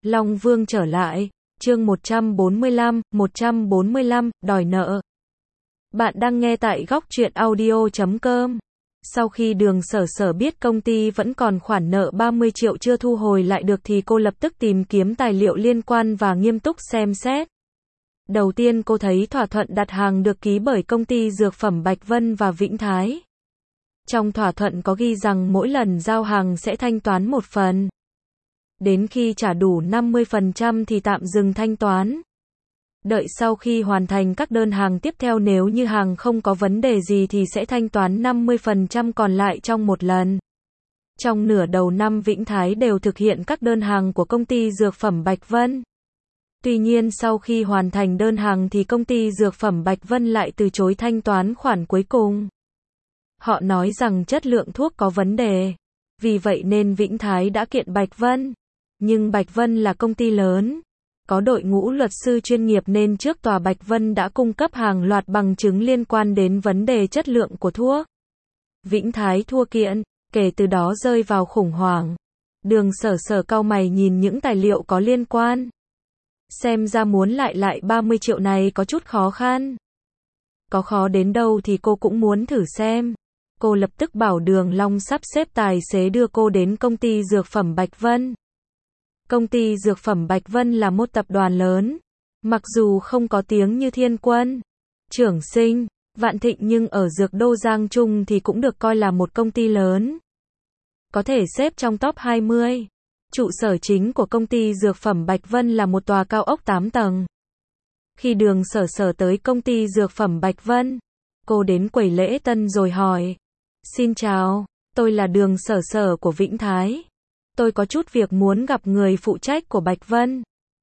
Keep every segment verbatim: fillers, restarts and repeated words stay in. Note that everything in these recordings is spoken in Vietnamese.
Long Vương trở lại, chương một trăm bốn mươi lăm, một trăm bốn mươi lăm, đòi nợ. Bạn đang nghe tại góc truyện audio chấm com. Sau khi Đường Sở Sở biết công ty vẫn còn khoản nợ ba mươi triệu chưa thu hồi lại được thì cô lập tức tìm kiếm tài liệu liên quan và nghiêm túc xem xét. Đầu tiên cô thấy thỏa thuận đặt hàng được ký bởi công ty dược phẩm Bạch Vân và Vĩnh Thái. Trong thỏa thuận có ghi rằng mỗi lần giao hàng sẽ thanh toán một phần. Đến khi trả đủ năm mươi phần trăm thì tạm dừng thanh toán. Đợi sau khi hoàn thành các đơn hàng tiếp theo, nếu như hàng không có vấn đề gì thì sẽ thanh toán năm mươi phần trăm còn lại trong một lần. Trong nửa đầu năm Vĩnh Thái đều thực hiện các đơn hàng của công ty dược phẩm Bạch Vân. Tuy nhiên sau khi hoàn thành đơn hàng thì công ty dược phẩm Bạch Vân lại từ chối thanh toán khoản cuối cùng. Họ nói rằng chất lượng thuốc có vấn đề. Vì vậy nên Vĩnh Thái đã kiện Bạch Vân. Nhưng Bạch Vân là công ty lớn, có đội ngũ luật sư chuyên nghiệp nên trước tòa Bạch Vân đã cung cấp hàng loạt bằng chứng liên quan đến vấn đề chất lượng của thuốc. Vĩnh Thái thua kiện, kể từ đó rơi vào khủng hoảng. Đường Sở Sở cau mày nhìn những tài liệu có liên quan. Xem ra muốn lại lại ba mươi triệu này có chút khó khăn. Có khó đến đâu thì cô cũng muốn thử xem. Cô lập tức bảo Đường Long sắp xếp tài xế đưa cô đến công ty dược phẩm Bạch Vân. Công ty dược phẩm Bạch Vân là một tập đoàn lớn. Mặc dù không có tiếng như Thiên Quân, Trường Sinh, Vạn Thịnh nhưng ở dược đô Giang Trung thì cũng được coi là một công ty lớn. Có thể xếp trong top hai mươi. Trụ sở chính của công ty dược phẩm Bạch Vân là một tòa cao ốc tám tầng. Khi Đường Sở Sở tới công ty dược phẩm Bạch Vân, cô đến quầy lễ tân rồi hỏi. Xin chào, tôi là Đường Sở Sở của Vĩnh Thái. Tôi có chút việc muốn gặp người phụ trách của Bạch Vân.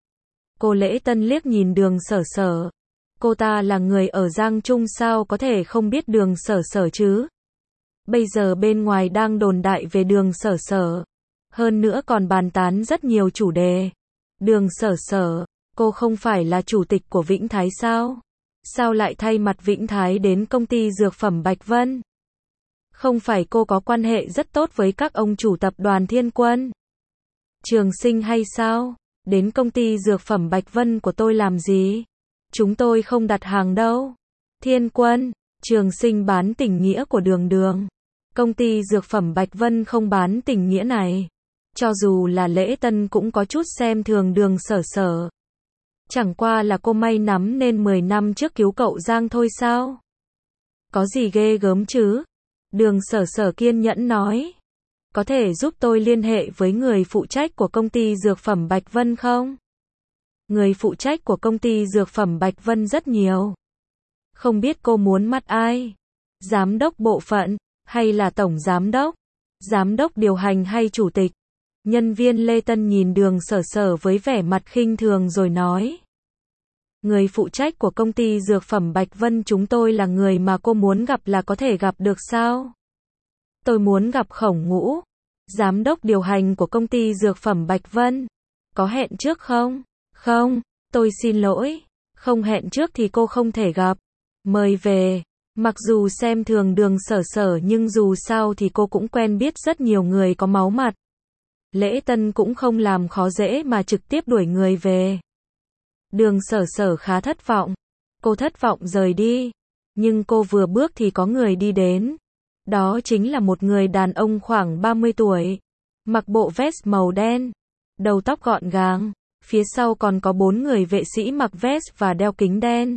Cô lễ tân liếc nhìn Đường Sở Sở. Cô ta là người ở Giang Trung sao có thể không biết Đường Sở Sở chứ? Bây giờ bên ngoài đang đồn đại về Đường Sở Sở. Hơn nữa còn bàn tán rất nhiều chủ đề. Đường Sở Sở, cô không phải là chủ tịch của Vĩnh Thái sao? Sao lại thay mặt Vĩnh Thái đến công ty dược phẩm Bạch Vân? Không phải cô có quan hệ rất tốt với các ông chủ tập đoàn Thiên Quân, Trường Sinh hay sao? Đến công ty dược phẩm Bạch Vân của tôi làm gì? Chúng tôi không đặt hàng đâu. Thiên Quân, Trường Sinh bán tình nghĩa của Đường Đường. Công ty dược phẩm Bạch Vân không bán tình nghĩa này. Cho dù là lễ tân cũng có chút xem thường Đường Sở Sở. Chẳng qua là cô may nắm nên mười năm trước cứu cậu Giang thôi sao? Có gì ghê gớm chứ? Đường Sở Sở kiên nhẫn nói. Có thể giúp tôi liên hệ với người phụ trách của công ty dược phẩm Bạch Vân không? Người phụ trách của công ty dược phẩm Bạch Vân rất nhiều. Không biết cô muốn mắt ai? Giám đốc bộ phận, hay là tổng giám đốc? Giám đốc điều hành hay chủ tịch? Nhân viên lễ tân nhìn Đường Sở Sở với vẻ mặt khinh thường rồi nói. Người phụ trách của công ty dược phẩm Bạch Vân chúng tôi là người mà cô muốn gặp là có thể gặp được sao? Tôi muốn gặp Khổng Ngũ, giám đốc điều hành của công ty dược phẩm Bạch Vân. Có hẹn trước không? Không, tôi xin lỗi. Không hẹn trước thì cô không thể gặp. Mời về. Mặc dù xem thường Đường Sở Sở nhưng dù sao thì cô cũng quen biết rất nhiều người có máu mặt. Lễ tân cũng không làm khó dễ mà trực tiếp đuổi người về. Đường Sở Sở khá thất vọng. Cô thất vọng rời đi. Nhưng cô vừa bước thì có người đi đến. Đó chính là một người đàn ông khoảng ba mươi tuổi. Mặc bộ vest màu đen. Đầu tóc gọn gàng. Phía sau còn có bốn người vệ sĩ mặc vest và đeo kính đen.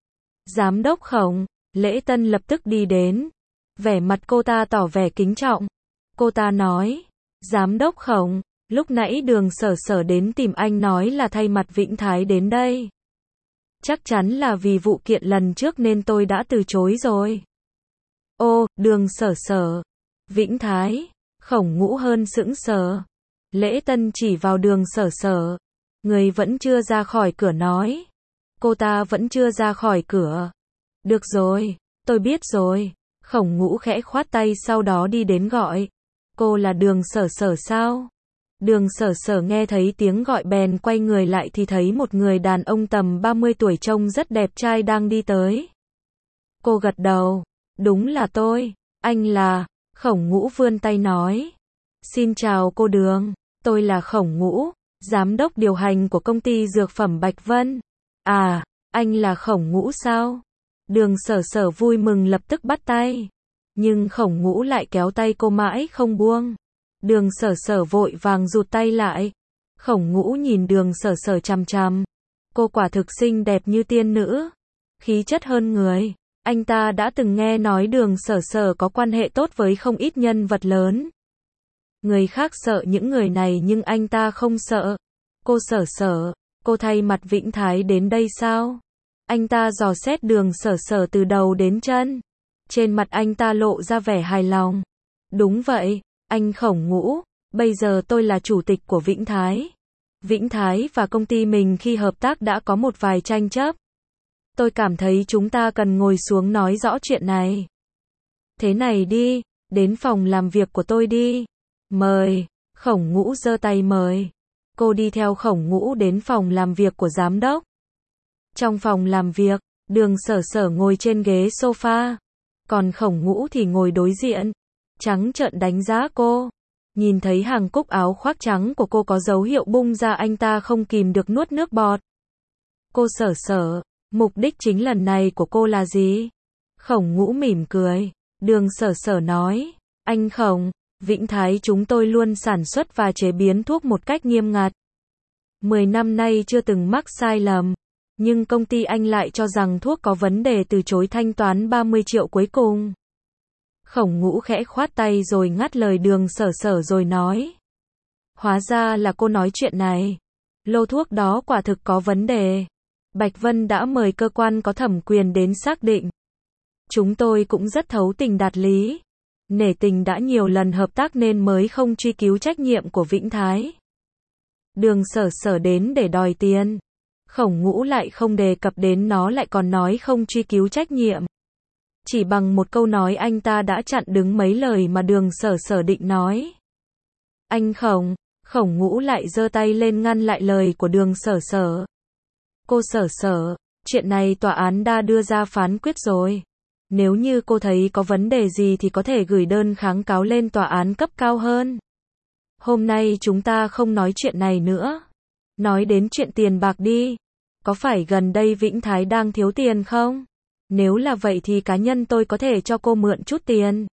Giám đốc Khổng. Lễ tân lập tức đi đến. Vẻ mặt cô ta tỏ vẻ kính trọng. Cô ta nói. Giám đốc Khổng. Lúc nãy Đường Sở Sở đến tìm anh nói là thay mặt Vĩnh Thái đến đây. Chắc chắn là vì vụ kiện lần trước nên tôi đã từ chối rồi. Ô, Đường Sở Sở. Vĩnh Thái. Khổng Ngũ hơn sững sờ. Lễ tân chỉ vào Đường Sở Sở. Người vẫn chưa ra khỏi cửa nói. Cô ta vẫn chưa ra khỏi cửa. Được rồi, tôi biết rồi. Khổng Ngũ khẽ khoát tay sau đó đi đến gọi. Cô là Đường Sở Sở sao? Đường Sở Sở nghe thấy tiếng gọi bèn quay người lại thì thấy một người đàn ông tầm ba mươi tuổi trông rất đẹp trai đang đi tới. Cô gật đầu. Đúng là tôi. Anh là... Khổng Ngũ vươn tay nói. Xin chào cô Đường. Tôi là Khổng Ngũ. Giám đốc điều hành của công ty dược phẩm Bạch Vân. À, anh là Khổng Ngũ sao? Đường Sở Sở vui mừng lập tức bắt tay. Nhưng Khổng Ngũ lại kéo tay cô mãi không buông. Đường Sở Sở vội vàng rụt tay lại. Khổng Ngũ nhìn Đường Sở Sở chằm chằm. Cô quả thực xinh đẹp như tiên nữ. Khí chất hơn người. Anh ta đã từng nghe nói Đường Sở Sở có quan hệ tốt với không ít nhân vật lớn. Người khác sợ những người này nhưng anh ta không sợ. Cô Sở Sở, cô thay mặt Vĩnh Thái đến đây sao? Anh ta dò xét Đường Sở Sở từ đầu đến chân. Trên mặt anh ta lộ ra vẻ hài lòng. Đúng vậy, anh Khổng Ngũ, bây giờ tôi là chủ tịch của Vĩnh Thái. Vĩnh Thái và công ty mình khi hợp tác đã có một vài tranh chấp. Tôi cảm thấy chúng ta cần ngồi xuống nói rõ chuyện này. Thế này đi, đến phòng làm việc của tôi đi. Mời. Khổng Ngũ giơ tay mời. Cô đi theo Khổng Ngũ đến phòng làm việc của giám đốc. Trong phòng làm việc, Đường Sở Sở ngồi trên ghế sofa. Còn Khổng Ngũ thì ngồi đối diện. Trắng trợn đánh giá cô. Nhìn thấy hàng cúc áo khoác trắng của cô có dấu hiệu bung ra, anh ta không kìm được nuốt nước bọt. Cô Sở Sở, mục đích chính lần này của cô là gì? Khổng Ngũ mỉm cười. Đường Sở Sở nói, anh Khổng, Vĩnh Thái chúng tôi luôn sản xuất và chế biến thuốc một cách nghiêm ngặt. Mười năm nay chưa từng mắc sai lầm. Nhưng công ty anh lại cho rằng thuốc có vấn đề, từ chối thanh toán ba mươi triệu cuối cùng. Khổng Ngũ khẽ khoát tay rồi ngắt lời Đường Sở Sở rồi nói. Hóa ra là cô nói chuyện này. Lô thuốc đó quả thực có vấn đề. Bạch Vân đã mời cơ quan có thẩm quyền đến xác định. Chúng tôi cũng rất thấu tình đạt lý. Nể tình đã nhiều lần hợp tác nên mới không truy cứu trách nhiệm của Vĩnh Thái. Đường Sở Sở đến để đòi tiền. Khổng Ngũ lại không đề cập đến nó, lại còn nói không truy cứu trách nhiệm. Chỉ bằng một câu nói anh ta đã chặn đứng mấy lời mà Đường Sở Sở định nói. Anh Khổng, Khổng Ngũ lại giơ tay lên ngăn lại lời của Đường Sở Sở. Cô Sở Sở, chuyện này tòa án đã đưa ra phán quyết rồi. Nếu như cô thấy có vấn đề gì thì có thể gửi đơn kháng cáo lên tòa án cấp cao hơn. Hôm nay chúng ta không nói chuyện này nữa. Nói đến chuyện tiền bạc đi. Có phải gần đây Vĩnh Thái đang thiếu tiền không? Nếu là vậy thì cá nhân tôi có thể cho cô mượn chút tiền.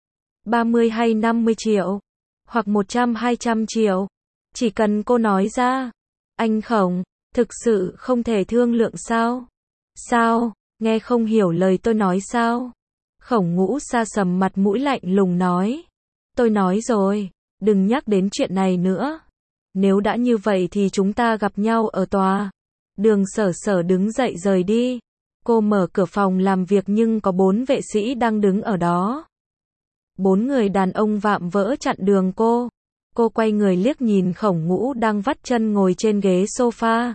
ba mươi hay năm mươi triệu. Hoặc một trăm hai trăm triệu. Chỉ cần cô nói ra. Anh Khổng, thực sự không thể thương lượng sao? Sao? Nghe không hiểu lời tôi nói sao? Khổng Ngũ sa sầm mặt mũi lạnh lùng nói. Tôi nói rồi, đừng nhắc đến chuyện này nữa. Nếu đã như vậy thì chúng ta gặp nhau ở tòa. Đường Sở Sở đứng dậy rời đi. Cô mở cửa phòng làm việc nhưng có bốn vệ sĩ đang đứng ở đó. Bốn người đàn ông vạm vỡ chặn đường cô. Cô quay người liếc nhìn Khổng Ngũ đang vắt chân ngồi trên ghế sofa.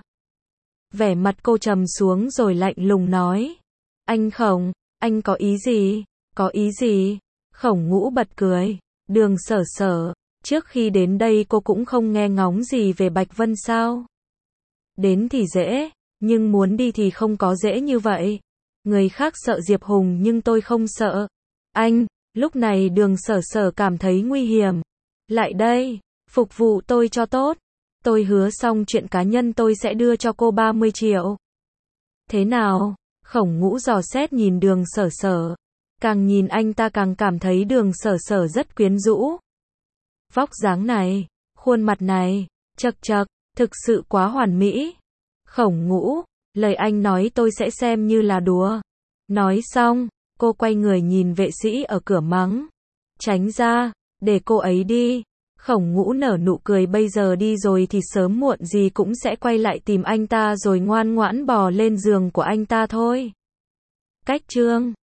Vẻ mặt cô trầm xuống rồi lạnh lùng nói. Anh Khổng, anh có ý gì? Có ý gì? Khổng Ngũ bật cười. Đường Sở Sở, trước khi đến đây cô cũng không nghe ngóng gì về Bạch Vân sao? Đến thì dễ, nhưng muốn đi thì không có dễ như vậy. Người khác sợ Diệp Hùng nhưng tôi không sợ. Anh, lúc này Đường Sở Sở cảm thấy nguy hiểm. Lại đây, phục vụ tôi cho tốt. Tôi hứa xong chuyện cá nhân tôi sẽ đưa cho cô ba mươi triệu. Thế nào? Khổng Ngũ dò xét nhìn Đường Sở Sở. Càng nhìn anh ta càng cảm thấy Đường Sở Sở rất quyến rũ. Vóc dáng này, khuôn mặt này, chật chật, thực sự quá hoàn mỹ. Khổng Ngũ, lời anh nói tôi sẽ xem như là đùa. Nói xong, cô quay người nhìn vệ sĩ ở cửa mắng. Tránh ra, để cô ấy đi. Khổng Ngũ nở nụ cười, bây giờ đi rồi thì sớm muộn gì cũng sẽ quay lại tìm anh ta rồi ngoan ngoãn bò lên giường của anh ta thôi. Cách chương